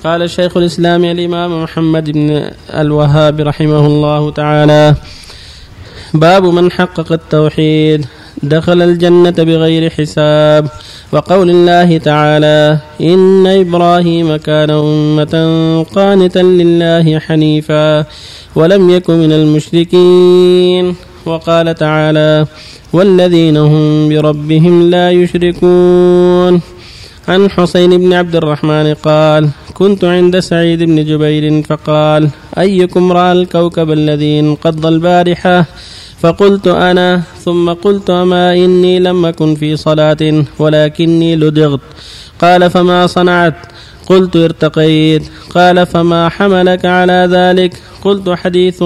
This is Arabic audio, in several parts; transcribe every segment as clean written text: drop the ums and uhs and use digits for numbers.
قال الشيخ الإسلام الإمام محمد بن الوهاب رحمه الله تعالى: باب من حقق التوحيد دخل الجنة بغير حساب. وقول الله تعالى: إن إبراهيم كان أمة قانتا لله حنيفا ولم يكن من المشركين. وقال تعالى: والذين هم بربهم لا يشركون. عن حسين بن عبد الرحمن قال: كنت عند سعيد بن جبير فقال: أيكم رأى الكوكب الذي انقض البارحة؟ فقلت أنا، ثم قلت: أما إني لم أكن في صلاة ولكني لدغت. قال: فما صنعت؟ قلت: ارتقيت. قال: فما حملك على ذلك؟ قلت: حديث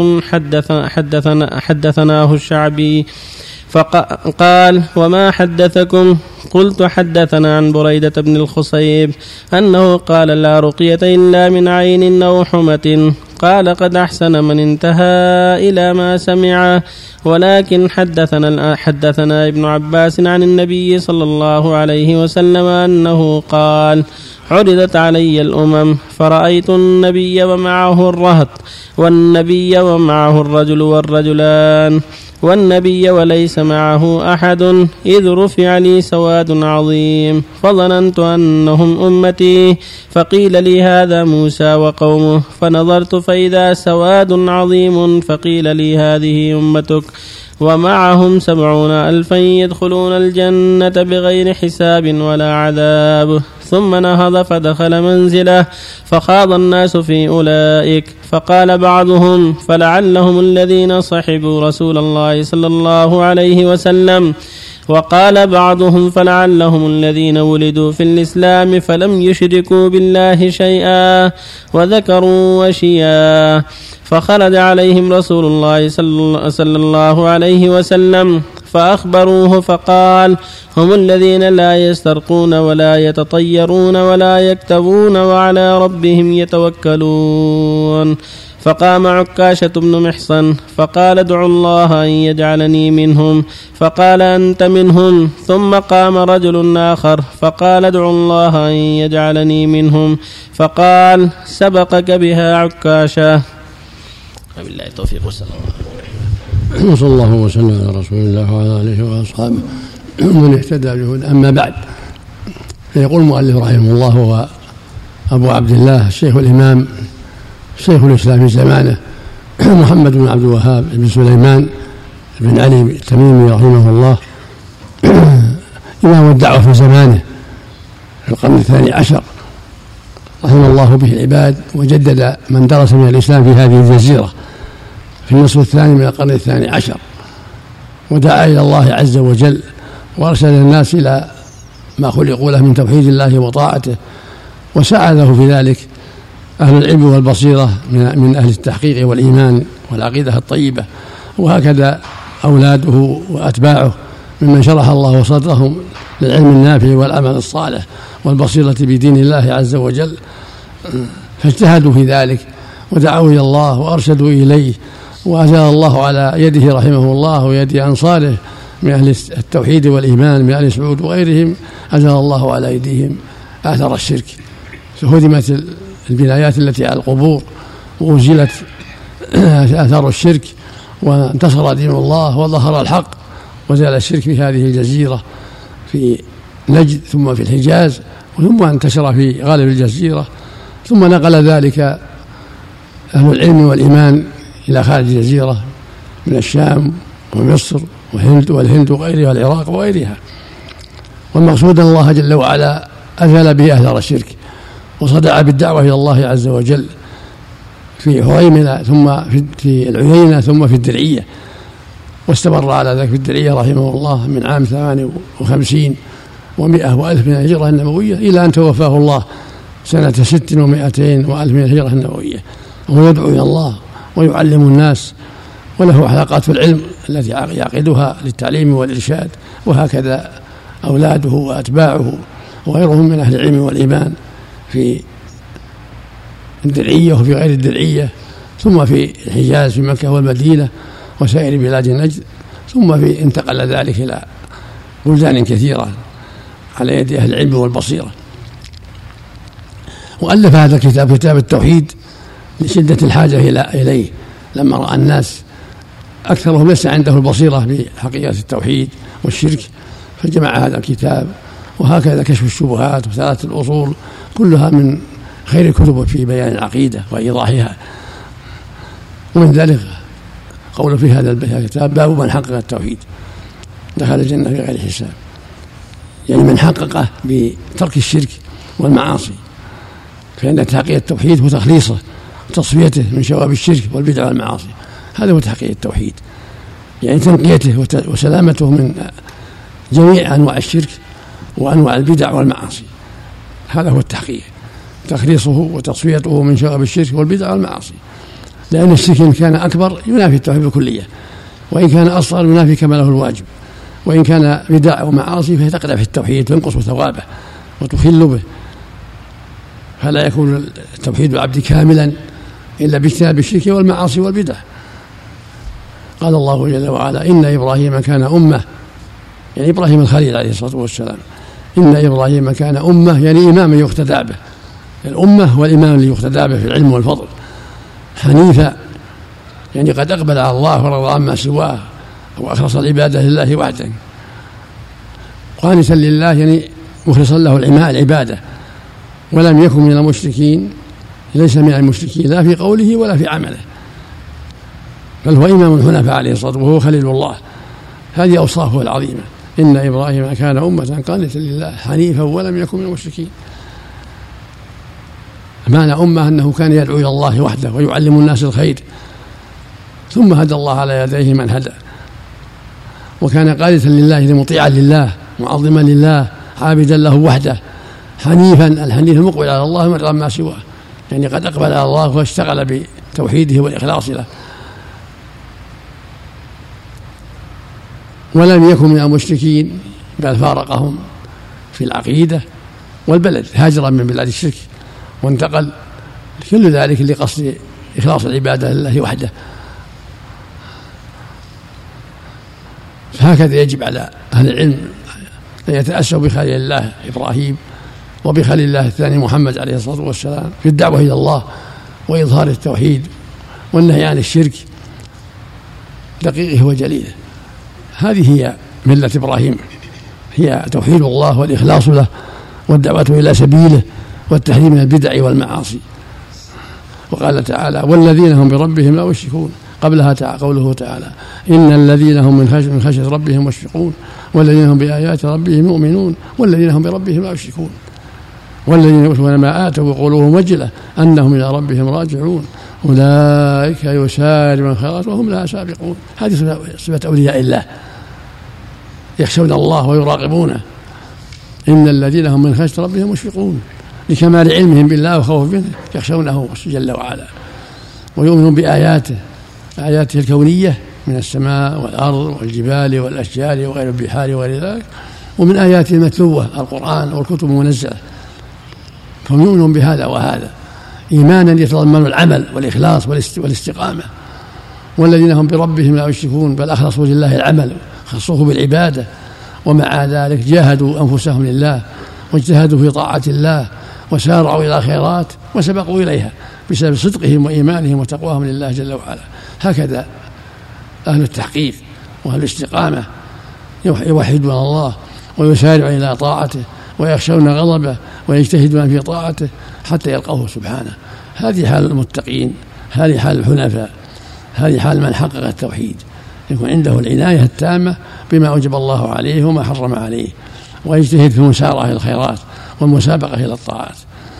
حدثناه الشعبي. فقال: وما حدثكم؟ قلت: حدثنا عن بريدة بن الخصيب أنه قال: لا رقية إلا من عين أو حمة. قال: قد أحسن من انتهى إلى ما سمع. ولكن حدثنا ابن عباس عن النبي صلى الله عليه وسلم أنه قال: عرضت علي الأمم فرأيت النبي ومعه الرهط، والنبي ومعه الرجل والرجلان، والنبي وليس معه أحد، إذ رفع لي سواد عظيم فظننت أنهم أمتي. فقيل لي: هذا موسى وقومه. فنظرت فإذا سواد عظيم، فقيل لي: هذه أمتك ومعهم 70,000 يدخلون الجنة بغير حساب ولا عذاب. ثم نهض فدخل منزله فخاض الناس في أولئك. فقال بعضهم: فلعلهم الذين صحبوا رسول الله صلى الله عليه وسلم. وقال بعضهم: فلعلهم الذين ولدوا في الإسلام فلم يشركوا بالله شيئا. وذكروا وشيا. فخرج عليهم رسول الله صلى الله عليه وسلم فأخبروه فقال: هم الذين لا يسترقون ولا يتطيرون ولا يكتبون وعلى ربهم يتوكلون. فقام عكاشة بن محصن فقال: ادعوا الله أن يجعلني منهم. فقال: أنت منهم. ثم قام رجل آخر فقال: ادعوا الله أن يجعلني منهم. فقال: سبقك بها عكاشة. بالله التوفيق والسلام. صلى الله وسلم على رسول الله وعلى آله وأصحابه من اهتدى بهداه. أما بعد، فيقول المؤلف رحمه الله: هو أبو عبد الله الشيخ الإمام شيخ الإسلام في زمانه محمد بن عبد الوهاب بن سليمان بن علي التميمي رحمه الله، إمام الدعوة في زمانه في القرن 12، رحمه الله به العباد، وجدد من درس من الإسلام في هذه الجزيرة في النصف الثاني من القرن 12، ودعا إلى الله عز وجل وأرشد الناس إلى ما خلقوا له من توحيد الله وطاعته، وساعده في ذلك أهل العلم والبصيرة من أهل التحقيق والإيمان والعقيدة الطيبة، وهكذا أولاده وأتباعه ممن شرح الله صدرهم للعلم النافع والعمل الصالح والبصيرة بدين الله عز وجل، فاجتهدوا في ذلك ودعوا إلى الله وأرشدوا إليه، وأزال الله على يده رحمه الله ويد أنصاره من أهل التوحيد والإيمان من أهل سعود وغيرهم، أزال الله على أيديهم آثار الشرك، فهدمت البنايات التي على القبور وأزيلت آثار الشرك، وانتصر دين الله وظهر الحق، وزال الشرك في هذه الجزيرة في نجد ثم في الحجاز، ثم انتشر في غالب الجزيرة، ثم نقل ذلك أهل العلم والإيمان إلى خارج الجزيرة من الشام ومصر والهند وغيرها والعراق وغيرها. والمقصود أن الله جل وعلا أزال به أثر الشرك، وصدع بالدعوة إلى الله عز وجل في حريمنا ثم في العيينة ثم في الدرعية، واستمر على ذلك في الدرعية رحمه الله من عام 58 و100 وألف من الهجرة النبوية إلى أن توفاه الله سنة 6 و200 وألف من الهجرة النبوية، وهو يدعو إلى الله ويعلم الناس، وله حلقات في العلم التي يعقدها للتعليم والإرشاد، وهكذا أولاده وأتباعه وغيرهم من أهل العلم والإيمان في الدرعية وفي غير الدرعية، ثم في الحجاز في مكة والمدينة وسائر بلاد نجد، ثم انتقل ذلك إلى بلدان كثيرة على يد أهل العلم والبصيرة. وألف هذا الكتاب كتاب التوحيد لشدة الحاجة إليه، لما رأى الناس أكثرهم ليس عنده البصيرة بحقيقة التوحيد والشرك، فجمع هذا الكتاب. وهكذا كشف الشبهات وثلاثة الأصول كلها من خير الكتب في بيان العقيدة وإيضاحها. ومن ذلك قول في هذا الكتاب: باب من حقق التوحيد دخل الجنة بغير حساب، يعني من حققه بترك الشرك والمعاصي، فإن تحقيق التوحيد هو تخليصه وتصفيته من شوائب الشرك والبدع والمعاصي. هذا هو تحقيق التوحيد، يعني تنقيته وسلامته من جميع أنواع الشرك وأنواع البدع والمعاصي. هذا هو التحقيق، تخليصه وتصفيته من شوائب الشرك والبدع والمعاصي، لأن الشرك إن كان أكبر ينافي التوحيد بالكلية، وإن كان أصغر ينافي كماله الواجب، وإن كان بدع ومعاصي فهي تقدح في التوحيد تنقص ثوابه وتخل به. فلا يكون التوحيد العبد كاملا إلا باجتناب الشرك والمعاصي والبدع. قال الله جل وعلا: إن إبراهيم كان أمة، يعني إبراهيم الخليل عليه الصلاة والسلام، إن إبراهيم كان أمة، يعني إماما يقتدى به، الأمة والإمام اللي يقتدى به في العلم والفضل، حنيفا، يعني قد أقبل على الله ورضى عما سواه وأخلص العبادة لله وحده، قانتا لله، يعني مخلصا له العبادة، ولم يكن من المشركين، ليس من المشركين لا في قوله ولا في عمله، بل هو إمام الحنفاء عليه الصلاة والسلام وهو خليل الله. هذه أوصافه العظيمة: إن إبراهيم كان أمة قانتا لله حنيفا ولم يكن من المشركين. معنى أمة أنه كان يدعو إلى الله وحده ويعلم الناس الخير، ثم هدى الله على يديه من هدى، وكان قانتا لله مطيعا لله معظما لله عابدا له وحده، حنيفا، الحنيف المقبل على الله ويرضى ما سواه، يعني قد أقبل على الله واشتغل بتوحيده والإخلاص له. ولم يكن من المشركين، بل فارقهم في العقيدة والبلد، هاجرا من بلاد الشرك وانتقل، كل ذلك لقصد إخلاص العبادة لله وحده. فهكذا يجب على أهل العلم أن يتأسوا بخليل الله إبراهيم وبخليل الله الثاني محمد عليه الصلاة والسلام في الدعوة إلى الله وإظهار التوحيد والنهي عن الشرك دقيقه وجليله. هذه هي ملة إبراهيم، هي توحيد الله والإخلاص له والدعوة إلى سبيله والتحريم من البدع والمعاصي. وقال تعالى: والذين هم بربهم لا يشركون، قبلها قوله تعالى: إن الذين هم من خشية ربهم مشفقون والذين هم بآيات ربهم يؤمنون والذين هم بربهم لا يشركون والذين يؤتون ما آتوا وقلوبهم وجلة أنهم إلى ربهم راجعون أولئك يسارعون الخيرات وهم لها سابقون. هذه صفة أولياء الله، يخشون الله ويراقبونه. إن الذين هم من خشية ربهم مشفقون، لكمال علمهم بالله وخوف منه يخشونه جل وعلا، ويؤمنون بآياته، آياته الكونية من السماء والأرض والجبال والأشجار وغير البحار وغير ذلك، ومن آياته المتلوة القرآن والكتب المنزلة، فهم يؤمنون بهذا وهذا إيمانا يتضمن العمل والإخلاص والاستقامة. والذين هم بربهم لا يشركون، بل أخلصوا لله العمل، خصوه بالعبادة، ومع ذلك جاهدوا أنفسهم لله واجتهدوا في طاعة الله وسارعوا إلى الخيرات وسبقوا إليها بسبب صدقهم وإيمانهم وتقواهم لله جل وعلا. هكذا أهل التحقيق وأهل الاستقامة يوحدون الله ويسارعون إلى طاعته ويخشون غضبه ويجتهدون في طاعته حتى يلقوه سبحانه. هذه حال المتقين، هذه حال الحنفاء، هذه حال من حقق التوحيد، يكون عنده العناية التامة بما أوجب الله عليه وما حرم عليه، ويجتهد في المسارعة إلى الخيرات والمسابقة إلى الطاعات.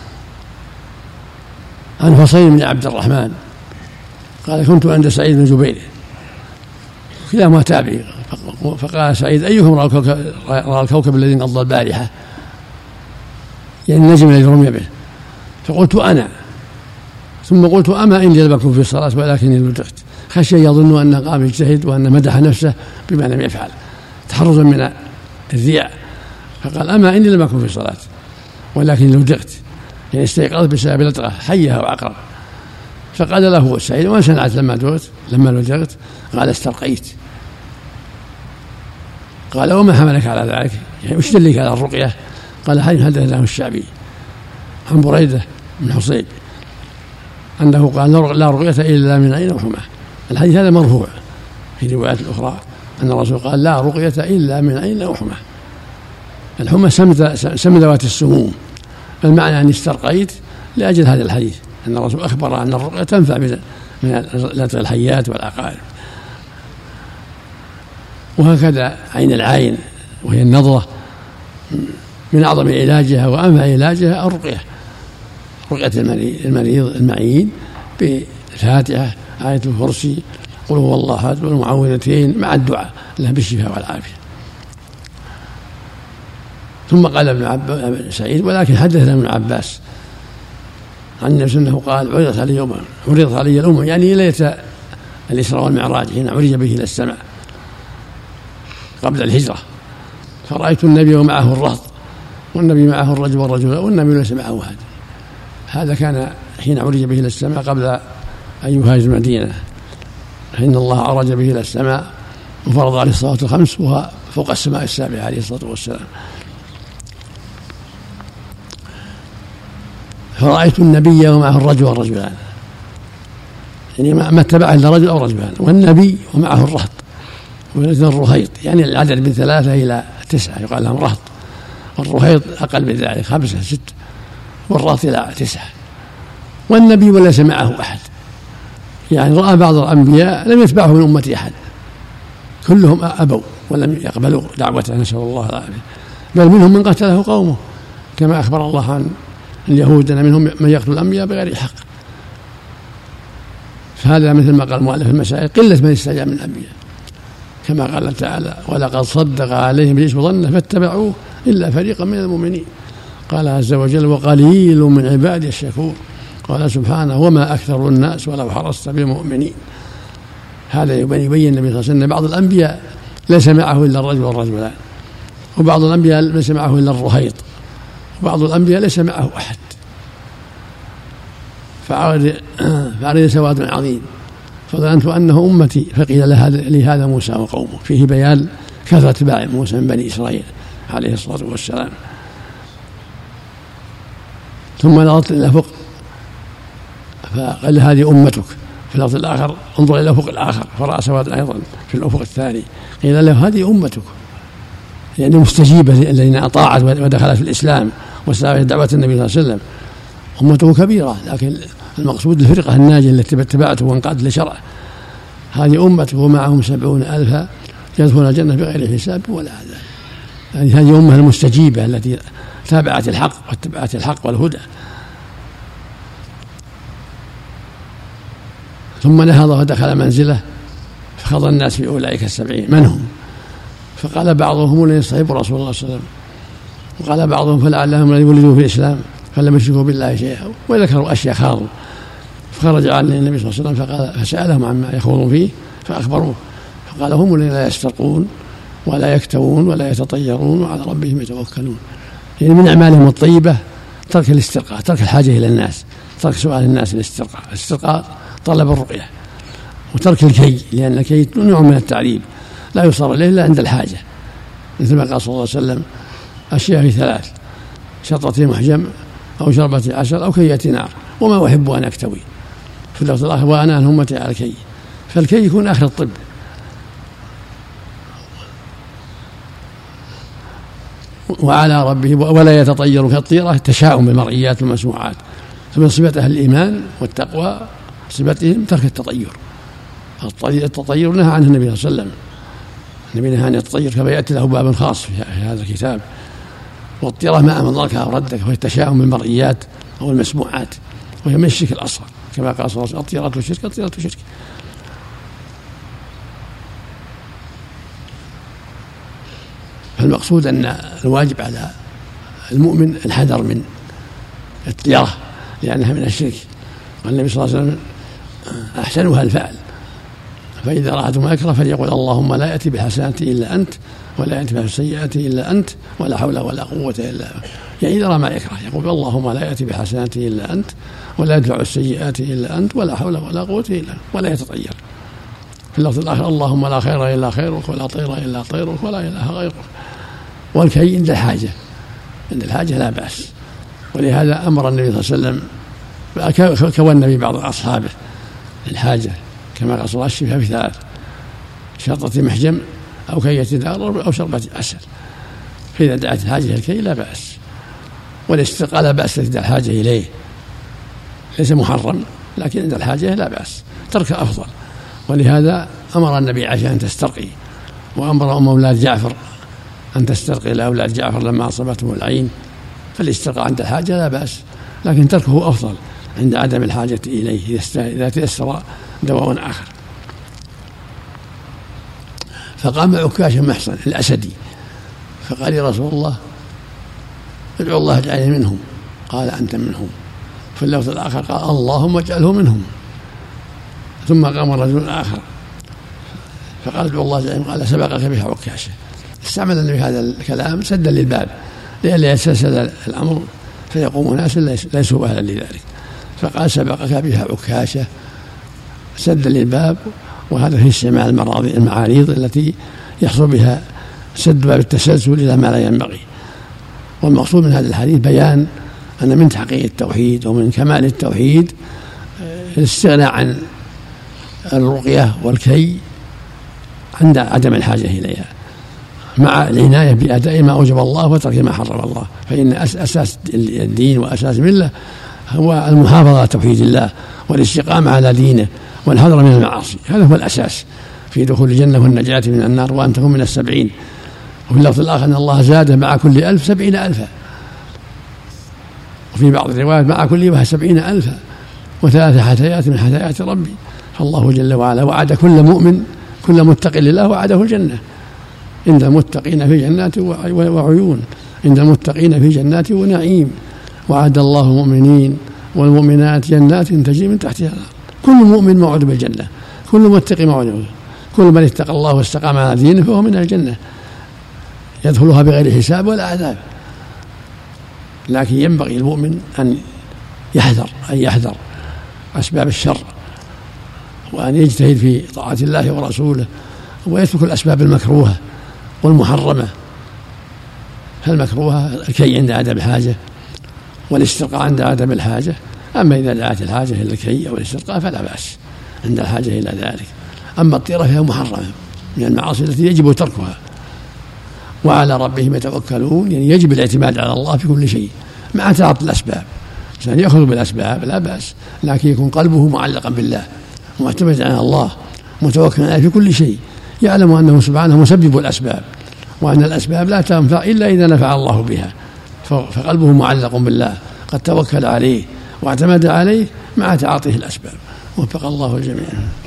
عن حصين بن عبد الرحمن قال: كنت عند سعيد بن جبير، كلاهما تابعي، فقال سعيد: أيكم رأى الكوكب الذي انقضى البارحة، يعني النجم الذي رمي به؟ فقلت: أنا. ثم قلت: أما إني لم أكن في الصلاة ولكني لدغت، خشي يظن أنه قام يجتهد وأن مدح نفسه بما لم يفعل تحرزا من الرياء. فقال: أما إني لم أكن في الصلاة ولكن لدغت، يعني استيقظت بسبب لدغة حية وعقرب. فقال له سعيد: وما صنعت لما لدغت؟ قال: استرقيت. قال: وما حملك على ذلك؟ يعني وش دلك على الرقية؟ قال: حديث حدثنا الشعبي عن بريدة بن حصيب أنه قال لا رقية إلا من عين وحمى. الحديث هذا مرفوع في روايات أخرى أن الرسول قال لا رقية إلا من عين وحمى. الحمى سم ذوات السموم، المعنى أني استرقيت لأجل هذا الحديث أن الرسول أخبر أن الرقية تنفع من الحيات والعقارب. وهكذا عين العين وهي النظرة من أعظم علاجها وأنفع علاجها الرقية، رقية المريض المعين بالفاتحة آية الكرسي قل هو الله أحد والمعوذتين مع الدعاء له بالشفاء والعافية. ثم قال ابن سعيد ولكن حدثنا ابن عباس عن النبي صلى الله عليه وسلم قال عرضت علي الأمم يعني ليلة الإسراء والمعراج حين عرج به إلى السماء قبل الهجرة، فرأيت النبي ومعه الرهط والنبي معه الرجل والرجل والنبي ليس معه أحد. هذا كان حين عرج به إلى السماء قبل أن يهاجر المدينة، فإن الله عرج به إلى السماء وفرض عليه الصلاة الخمس وهو فوق السماء السابعة عليه الصلاة والسلام. فرأيت النبي ومعه الرجل والرجلان، يعني ما اتبعه إلا رجل أو رجلان، والنبي ومعه الرهط والرهيط، يعني العدد من 3 إلى 9 يقال لهم رهط، والرهيط أقل من ذلك 5 6 والرهط إلى 9. والنبي وليس معه أحد، يعني رأى بعض الأنبياء لم يتبعه من أمة أحد، كلهم أبوا ولم يقبلوا دعوته نسأل الله العافية، بل منهم من قتله قومه كما أخبر الله عن اليهود أن منهم من يقتل الأنبياء بغير حق. فهذا مثل ما قال المؤلف المسائل قلة من استجاب من الأنبياء، كما قال تعالى ولقد صدق عليهم الإنس ظنه فاتبعوه إلا فريقا من المؤمنين. قال عز وجل وقليل من عبادي الشكور. قال سبحانه وما أكثر الناس ولو حرصت بمؤمنين. هذا يبين النبي صلى الله عليه وسلم بعض الأنبياء ليس معه إلا الرجل والرجلان، وبعض الأنبياء ليس معه إلا الرهيط، وبعض الأنبياء ليس معه أحد. فعرض سواد عظيم فظننت أنه أمتي فقيل لهذا موسى وقومه، فيه بيان كثرة اتباع موسى من بني إسرائيل عليه الصلاة والسلام. ثم نظرت إلى الأفق فقال هذه أمتك. في اللفظ الآخر انظر إلى الأفق الآخر فرأى سواد أيضا في الأفق الثاني، قيل له هذه أمتك، يعني مستجيبة الذين أطاعت ودخلت في الإسلام واستجابت دعوة النبي صلى الله عليه وسلم. أمته كبيرة لكن المقصود الفرقة الناجية التي اتبعته وانقادت لشرعه. هذه أمته ومعهم 70,000 يدخلون الجنة بغير حساب ولا عذاب. يعني هذه أمة المستجيبة التي تابعت الحق واتبعت الحق والهدى. ثم نهض ودخل منزله فخض الناس في أولئك 70 من هم؟ فقال بعضهم لن يصحبوا رسول الله صلى الله عليه وسلم، وقال بعضهم فلعلهم لن يولدوا في الإسلام فلم يشركوا بالله شيئا، وذكروا أشياء خاضوا. فخرج عليه النبي صلى الله عليه وسلم فسألهم عما يخوضون فيه فأخبروه، فقال هم الذين لا يسترقون ولا يكتوون ولا يتطيرون وعلى ربهم يتوكلون. يعني من أعمالهم الطيبة ترك الاسترقاء، ترك الحاجة إلى الناس، ترك سؤال الناس الاسترقاء. الاسترقاء طلب الرقية، وترك الكي، لأن الكي نوع من التعريب لا يصار إليه إلا عند الحاجة، مثل ما قال صلى الله عليه وسلم أشياء في 3: شطرة محجم أو شربة عسل أو كية نار وما أحب أن أكتوي. في اللفظ الآخر وأنا أن همتي على الكي، فالكي يكون آخر الطب. وعلى ربه ولا يتطير كالطيرة التشاؤم بالمرئيات والمسموعات. فمن صفة أهل الإيمان والتقوى صفتهم ترك التطير. التطير نهى عنه النبي صلى الله عليه وسلم، النبي نهى عن التطير كما يأتي له باب خاص في هذا الكتاب. والطيرة ما أمن ضرك أو ردك، وهي التشاؤم بالمرئيات أو المسموعات، وهي من الشرك الأصغر كما قال صلى الله عليه وسلم الطيرة شرك الطيرة شرك. فالمقصود أن الواجب على المؤمن الحذر من الطيرة لأنها من الشرك. والنبي صلى الله عليه وسلم أحسنها الفعل، فإذا رأت مكره فليقول اللهم لا يأتي بالحسنة إلا أنت ولا يأتي بالسيئة إلا أنت ولا حول ولا قوة إلا أنت. يعني إذا رأى ما يكره يقول اللهم لا يأتي بالحسنة إلا أنت ولا يدفع السيئات إلا أنت ولا حول ولا قوة إلا أنت، ولا يتطير. في اللفظ الآخر اللهم لا خير إلا خيرك ولا طير إلا طيرك ولا إله غيرك. والكي عند الحاجة، عند الحاجة لا بأس. ولهذا أمر النبي صلى الله عليه وسلم كون بعض أصحابه الحاجة كما قصر الشفاء في 3: شرطة محجم أو كية دار أو شربة عسل. فإذا دعت الحاجة الكي لا بأس، والاسترقاء لا بأس إذا الحاجة إليه، ليس محرم، لكن عند الحاجة لا بأس، ترك أفضل. ولهذا أمر النبي عائشة أن تسترقي، وأمر أم أولاد جعفر أن تسترقي لأولاد جعفر لما أصابتهم العين. فالاسترقاء عند الحاجة لا بأس، لكن تركه أفضل عند عدم الحاجة إليه إذا تيسر دواء آخر. فقام عكاشة محصن الأسدي فقال: يا رسول الله ادعو الله اجعلني منهم. قال: أنت منهم. في اللفظ الآخر قال: اللهم اجعله منهم. ثم قام رجل آخر فقال: ادعو الله اجعلني. قال: سبقك بها عكاشة. استعمل النبي هذا الكلام سدا للباب لئلا يتسلسل الأمر فيقوم ناس ليسوا أهلا لذلك، فقال: سبقك بها عكاشة سدا للباب. وهذا في استعمال المعاريض التي يحصل بها سد باب التسلسل إلى ما لا ينبغي. والمقصود من هذا الحديث بيان أن من تحقيق التوحيد ومن كمال التوحيد الاستغناء عن الرقية والكي عند عدم الحاجة إليها، مع العناية بأداء ما أوجب الله وترك ما حرم الله. فإن أساس الدين وأساس الملة هو المحافظة على توحيد الله والاستقامة على دينه والحذر من المعاصي. هذا هو الأساس في دخول الجنة والنجاة من النار، وأن تكون من 70. وفي اللفظ الآخر أن الله زاد مع كل 1000 70,000، وفي بعض الروايات مع كل 70,000 و3 حثيات من حثيات ربي. فالله جل وعلا وعد كل مؤمن كل متق لله وعده الجنة. عند المتقين في جنات وعيون، عند المتقين في جنات ونعيم. وعد الله المؤمنين والمؤمنات جنات تجري من تحتها الأنهار. كل مؤمن موعود بالجنة، كل متقي موعود، كل من اتقى الله واستقام على دينه فهو من الجنة يدخلها بغير حساب ولا عذاب. لكن ينبغي المؤمن أن يحذر أسباب الشر، وأن يجتهد في طاعة الله ورسوله، ويترك الأسباب المكروهة والمحرمة. فالمكروهة الكي عند عدم الحاجة، والاسترقاء عند عدم الحاجة. أما إذا دعت الحاجة إلى الكي أو الاسترقاء فلا بأس عند الحاجة إلى ذلك. أما الطيرة فهي محرمة من المعاصي التي يجب تركها. وعلى ربهم يتوكلون، يعني يجب الاعتماد على الله في كل شيء مع تعاطي الأسباب. عشان يأخذ بالأسباب لا بأس، لكن يكون قلبه معلقا بالله معتمد على الله متوكلا عليه في كل شيء، يعلم أنه سبحانه مسبب الأسباب، وأن الأسباب لا تنفع إلا إذا نفع الله بها. فقلبه معلق بالله قد توكل عليه واعتمد عليه مع تعاطيه الأسباب. وفق الله الجميع.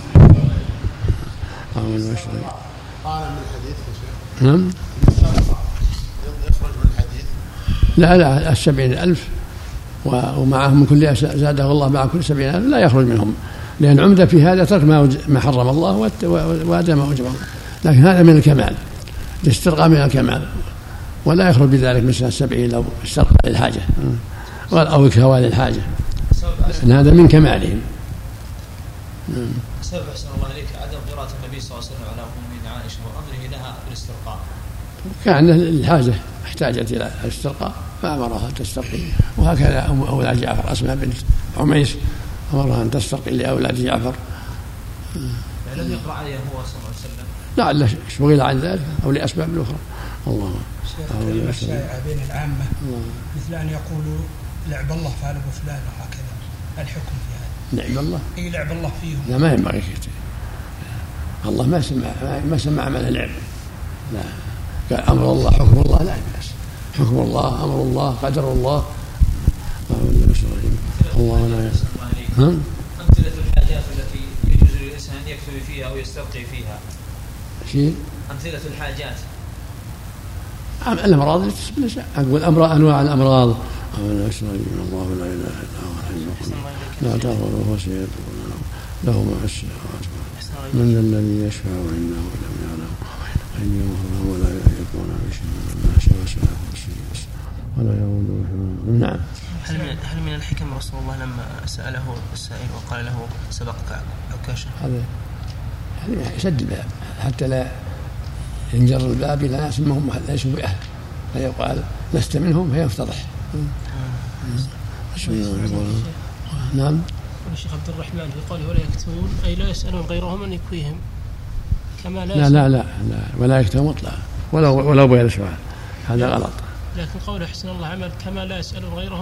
قال من الحديث نعم. يخرج من الحديث لا 70,000 ومعهم كل زاده الله مع كل 70,000 لا يخرج منهم، لأن عمدة في هذا ترك ما حرم الله وأدى ما أوجب الله. لكن هذا من الكمال، الاسترقاء من الكمال، ولا يخرج بذلك من 70 لو استرقى للحاجة أو الكوى للحاجة، لأن هذا من كمالهم. سبب أحسن الله عليك عدم قراءة النبي صلى الله عليه وسلم على أم عائشة وأمره لها بالاسترقاء. كان الحاجة احتاجت إلى الاسترقاء فأمرها تسترقي، وهكذا أولاد جعفر أسماء بنت عميس أمرها أن تسترقي لأولاد جعفر. لم يقرأ عليها هو صلى الله عليه وسلم؟ لعل شغل عن ذلك أو لأسباب أخرى. الله كلمة شائعة بين العامة مثل أن يقولوا لعب الله فعل فلان وهكذا، الحكم في هذا؟ لعب الله؟ أي لعب الله فيهم؟ لا، ما ينبغي كذا. الله ما سمع عمل اللعب. لا، قال أمر الله حكم الله لا بأس، حكم الله أمر الله قدر الله. الله لا أمثلة الحاجات التي يجوز للإنسان أن يكتب فيها أو يسترقي فيها. شيء؟ أمثلة الحاجات. الأمراض اللي تسبب الإنسان. أقول أنواع الأمراض. الله لا إله إلا هو الحي القيوم لا تأخذه سنة له ما في السماوات من ذا الذي يشفع عنده ولم يعلم أن ولا يكون بشيء ما شاء وسع كرسيه ولا يؤوده حفظهما. نعم. هل من الحكم رسول الله لما سأله السائل وقال له سبقك عكاشة؟ هذا يسد الباب حتى لا ينجر الباب إلى ناس منهم ليسوا بأهل، فيقال لست منهم فيفتضح. بسم الله الرحمن الرحيم. نعم. الشيخ عبد الرحمن في قوله ولا يكتمون أي لا يسألون غيرهم أن يكويهم كما لا ولا يكتمون مطلقا ولو بغير سؤال، هذا غلط. لكن قول أحسن الله عمل كما لا يسألون غيرهم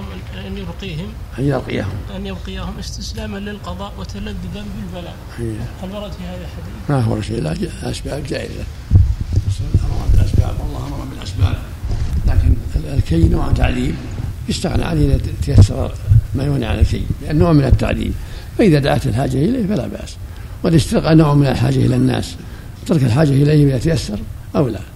أن يرقيهم استسلاما للقضاء وتلذذا بالبلاء. هل ورد في هذا الحديث؟ ما هو شيء، لا أسباب جائزة، أمر بالأسباب والله أمر بالأسباب، لكن الكي نوع تعليم يستغنى عنه إذا تيسر ما يغني عن الكي، لأنه نوع من التعليم، فإذا دعت الحاجة إليه فلا بأس. والاسترقاء نوع من الحاجة إلى الناس، ترك الحاجة إليه إذا تيسر أو لا.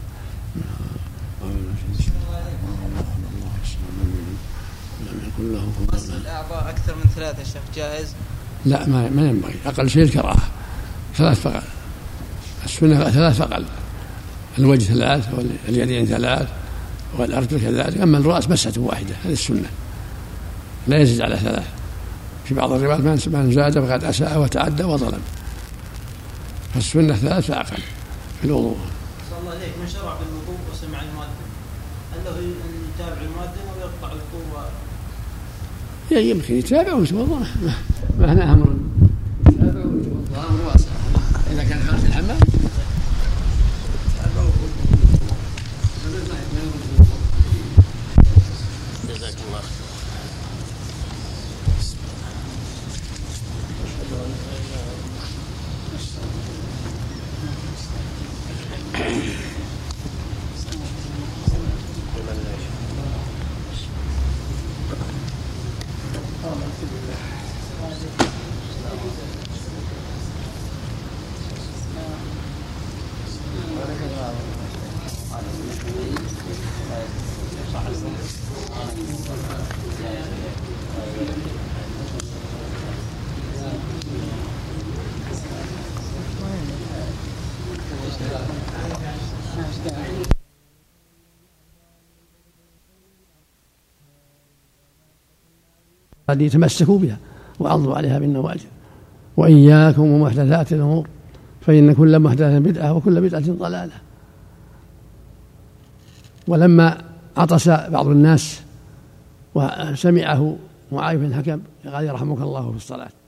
غسل الأعضاء أكثر من 3 شيخ جائز؟ لا ما ينبغي، أقل شيء الكراهة 3 فقط، السنة 3 فقط، الوجه 3 واليدين 3 والأرجل كذلك، أما الرأس مسحة واحدة، هذه السنة لا يزيد على 3. في بعض الروايات من زاد فقد أساء وتعدى وظلم، فالسنة 3 فأقل في الوضوء. صلى الله عليك، من شرع بالوضوء وسمع المؤذن هل له أن يتابع المؤذن أو يقطع الوضوء؟ يمكن يتابع ويتوضا، ما هنا أمر يتابع ويتوضا أمر واسع، إذا كان خارج الحمام جزاك الله قد يتمسكوا بها وعضوا عليها بالنواجذ. وإياكم ومحدثات الأمور فإن كل محدثة بدعة وكل بدعة ضلالة. ولما عطس بعض الناس وسمعه معاذ بن الحكم قال يرحمك الله في الصلاة،